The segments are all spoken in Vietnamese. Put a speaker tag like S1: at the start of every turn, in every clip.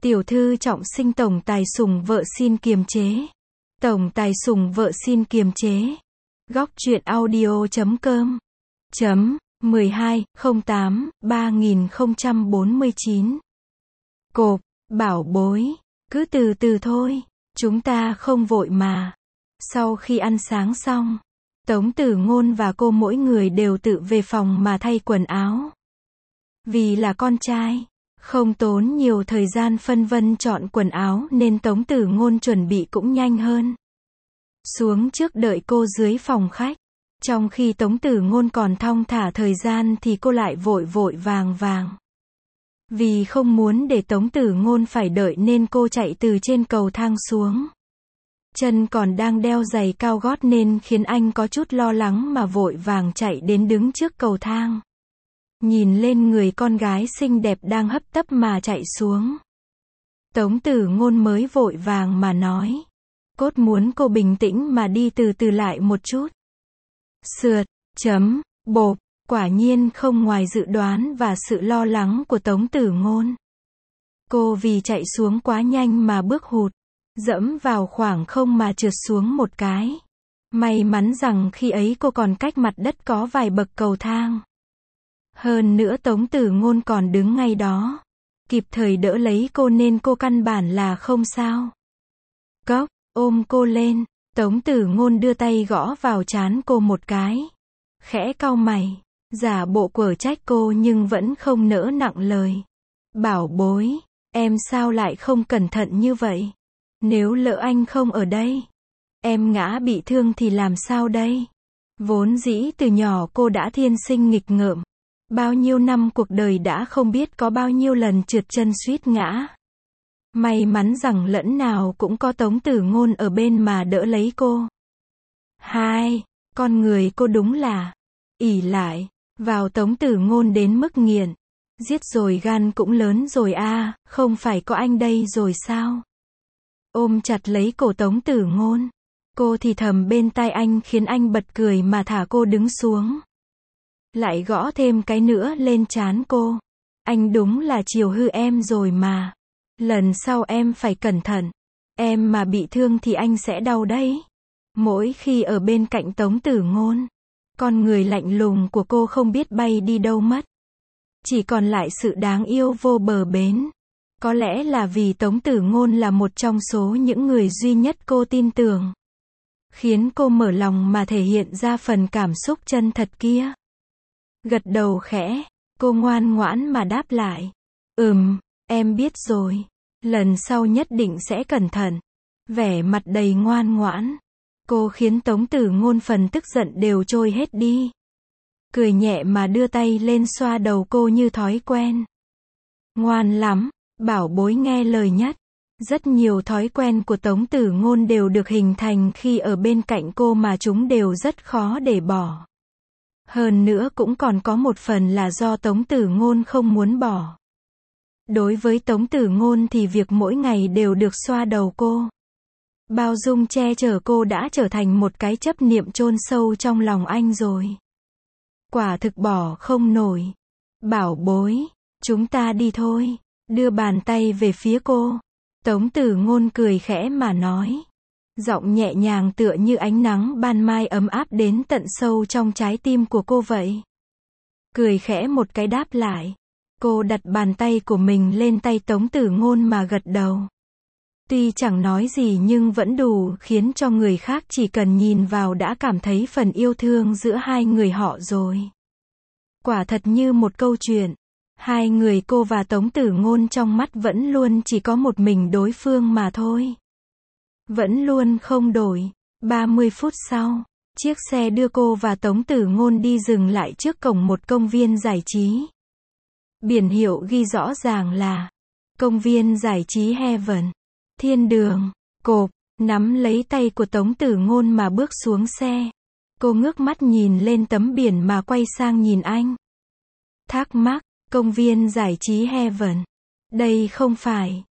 S1: Tiểu thư trọng sinh tổng tài sủng vợ xin kiềm chế. Tổng tài sủng vợ xin kiềm chế. Góc truyện audio.com 12/08/3049. Cộp, bảo bối, cứ từ từ thôi, chúng ta không vội mà. Sau khi ăn sáng xong, Tống Tử Ngôn và cô mỗi người đều tự về phòng mà thay quần áo. Vì là con trai, không tốn nhiều thời gian phân vân chọn quần áo nên Tống Tử Ngôn chuẩn bị cũng nhanh hơn. Xuống trước đợi cô dưới phòng khách. Trong khi Tống Tử Ngôn còn thong thả thời gian thì cô lại vội vội vàng vàng. Vì không muốn để Tống Tử Ngôn phải đợi nên cô chạy từ trên cầu thang xuống. Chân còn đang đeo giày cao gót nên khiến anh có chút lo lắng mà vội vàng chạy đến đứng trước cầu thang. Nhìn lên người con gái xinh đẹp đang hấp tấp mà chạy xuống. Tống Tử Ngôn mới vội vàng mà nói. Cốt muốn cô bình tĩnh mà đi từ từ lại một chút. Sượt, bộp, quả nhiên không ngoài dự đoán và sự lo lắng của Tống Tử Ngôn. Cô vì chạy xuống quá nhanh mà bước hụt, dẫm vào khoảng không mà trượt xuống một cái. May mắn rằng khi ấy cô còn cách mặt đất có vài bậc cầu thang. Hơn nữa Tống Tử Ngôn còn đứng ngay đó, kịp thời đỡ lấy cô nên cô căn bản là không sao. Cốc, ôm cô lên, Tống Tử Ngôn đưa tay gõ vào trán cô một cái. Khẽ cau mày, giả bộ quở trách cô nhưng vẫn không nỡ nặng lời. Bảo bối, em sao lại không cẩn thận như vậy? Nếu lỡ anh không ở đây, em ngã bị thương thì làm sao đây? Vốn dĩ từ nhỏ cô đã thiên sinh nghịch ngợm. Bao nhiêu năm cuộc đời đã không biết có bao nhiêu lần trượt chân suýt ngã. May mắn rằng lẫn nào cũng có Tống Tử Ngôn ở bên mà đỡ lấy cô. Con người cô đúng là ỷ lại vào Tống Tử Ngôn đến mức nghiện. Giết rồi gan cũng lớn rồi a, không phải có anh đây rồi sao? Ôm chặt lấy cổ Tống Tử Ngôn. Cô thì thầm bên tai anh khiến anh bật cười mà thả cô đứng xuống. Lại gõ thêm cái nữa lên trán cô. Anh đúng là chiều hư em rồi mà. Lần sau em phải cẩn thận. Em mà bị thương thì anh sẽ đau đấy. Mỗi khi ở bên cạnh Tống Tử Ngôn, con người lạnh lùng của cô không biết bay đi đâu mất. Chỉ còn lại sự đáng yêu vô bờ bến. Có lẽ là vì Tống Tử Ngôn là một trong số những người duy nhất cô tin tưởng. Khiến cô mở lòng mà thể hiện ra phần cảm xúc chân thật kia. Gật đầu khẽ, cô ngoan ngoãn mà đáp lại. Em biết rồi. Lần sau nhất định sẽ cẩn thận. Vẻ mặt đầy ngoan ngoãn. Cô khiến Tống Tử Ngôn phần tức giận đều trôi hết đi. Cười nhẹ mà đưa tay lên xoa đầu cô như thói quen. Ngoan lắm, bảo bối nghe lời nhất. Rất nhiều thói quen của Tống Tử Ngôn đều được hình thành khi ở bên cạnh cô mà chúng đều rất khó để bỏ. Hơn nữa cũng còn có một phần là do Tống Tử Ngôn không muốn bỏ. Đối với Tống Tử Ngôn thì việc mỗi ngày đều được xoa đầu cô, bao dung che chở cô đã trở thành một cái chấp niệm chôn sâu trong lòng anh rồi. Quả thực bỏ không nổi. Bảo bối, chúng ta đi thôi. Đưa bàn tay về phía cô. Tống Tử Ngôn cười khẽ mà nói. Giọng nhẹ nhàng tựa như ánh nắng ban mai ấm áp đến tận sâu trong trái tim của cô vậy. Cười khẽ một cái đáp lại. Cô đặt bàn tay của mình lên tay Tống Tử Ngôn mà gật đầu. Tuy chẳng nói gì nhưng vẫn đủ khiến cho người khác chỉ cần nhìn vào đã cảm thấy phần yêu thương giữa hai người họ rồi. Quả thật như một câu chuyện. Hai người cô và Tống Tử Ngôn trong mắt vẫn luôn chỉ có một mình đối phương mà thôi. Vẫn luôn không đổi. 30 phút sau, chiếc xe đưa cô và Tống Tử Ngôn đi dừng lại trước cổng một công viên giải trí. Biển hiệu ghi rõ ràng là Công viên giải trí Heaven. Thiên đường. Cộp, nắm lấy tay của Tống Tử Ngôn mà bước xuống xe. Cô ngước mắt nhìn lên tấm biển mà quay sang nhìn anh. Thắc mắc, công viên giải trí Heaven. Đây không phải,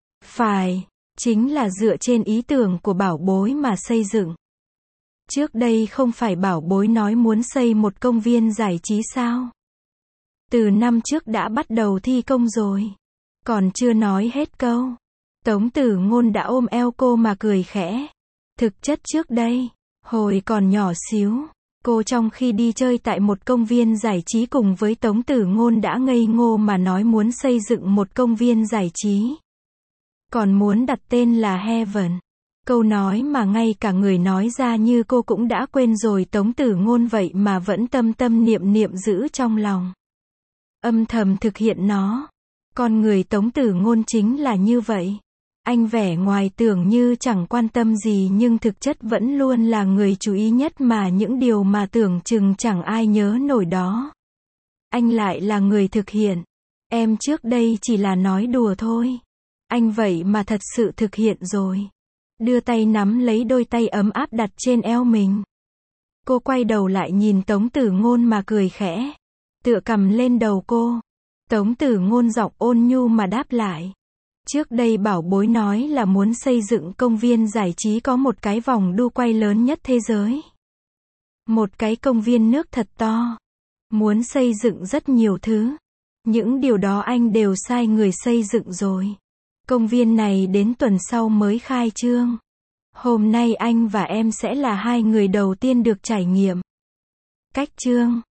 S1: chính là dựa trên ý tưởng của bảo bối mà xây dựng. Trước đây không phải bảo bối nói muốn xây một công viên giải trí sao? Từ năm trước đã bắt đầu thi công rồi. Còn chưa nói hết câu. Tống Tử Ngôn đã ôm eo cô mà cười khẽ. Thực chất trước đây, hồi còn nhỏ xíu, cô trong khi đi chơi tại một công viên giải trí cùng với Tống Tử Ngôn đã ngây ngô mà nói muốn xây dựng một công viên giải trí. Còn muốn đặt tên là Heaven. Câu nói mà ngay cả người nói ra như cô cũng đã quên rồi. Tống Tử Ngôn vậy mà vẫn tâm tâm niệm niệm giữ trong lòng. Âm thầm thực hiện nó. Con người Tống Tử Ngôn chính là như vậy. Anh vẻ ngoài tưởng như chẳng quan tâm gì nhưng thực chất vẫn luôn là người chú ý nhất mà những điều mà tưởng chừng chẳng ai nhớ nổi đó. Anh lại là người thực hiện. Em trước đây chỉ là nói đùa thôi. Anh vậy mà thật sự thực hiện rồi. Đưa tay nắm lấy đôi tay ấm áp đặt trên eo mình. Cô quay đầu lại nhìn Tống Tử Ngôn mà cười khẽ. Tựa cằm lên đầu cô. Tống Tử Ngôn giọng ôn nhu mà đáp lại. Trước đây bảo bối nói là muốn xây dựng công viên giải trí có một cái vòng đu quay lớn nhất thế giới. Một cái công viên nước thật to. Muốn xây dựng rất nhiều thứ. Những điều đó anh đều sai người xây dựng rồi. Công viên này đến tuần sau mới khai trương. Hôm nay anh và em sẽ là hai người đầu tiên được trải nghiệm. Cách trương